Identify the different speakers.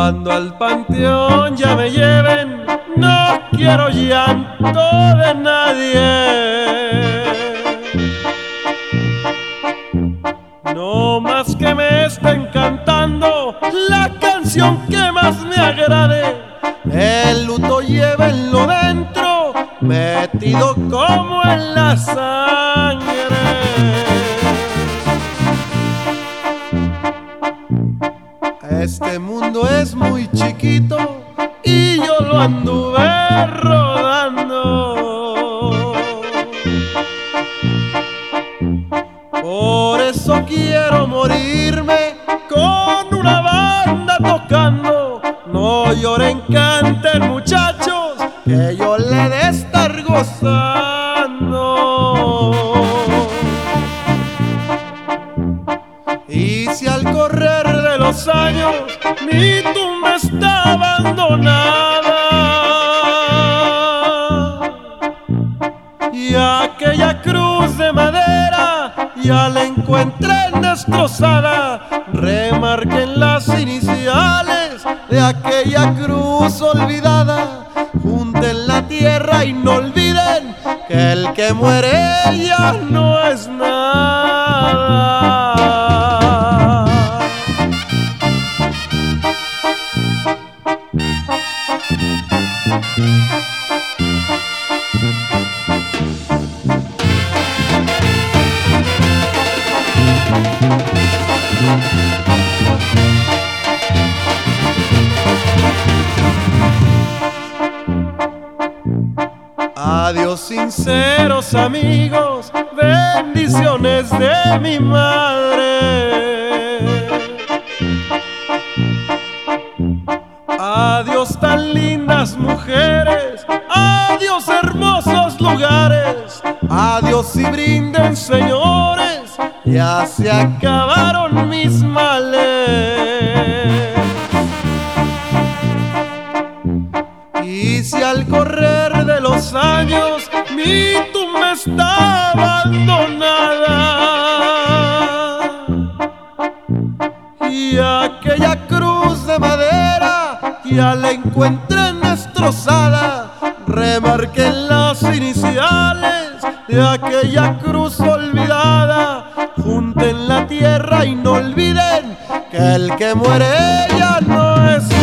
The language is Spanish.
Speaker 1: Cuando al panteón ya me lleven, no quiero llanto de nadie. No más que me estén cantando la canción que más me agrade. El luto llévenlo dentro, metido como en la sangre. Este mundo es muy chiquito y yo lo anduve rodando. Por eso quiero morirme con una banda tocando. No lloren, canten muchachos, que yo le he de estar gozando. Y si al correr de los años mi tumba está abandonada y aquella cruz de madera ya la encuentren destrozada, remarquen las iniciales de aquella cruz olvidada, junten la tierra y no olviden que el que muere ya no es nada. Adiós sinceros amigos, bendiciones de mi madre. Adiós tan lindas mujeres, adiós hermosos lugares, adiós y brinden señores, ya se acabaron mis males. Y si al correr de los años mi tumba está abandonada y aquella cruz de madera ya la encuentren destrozada, remarquen las iniciales de aquella cruz olvidada, junten la tierra y no olviden que el que muere ya no es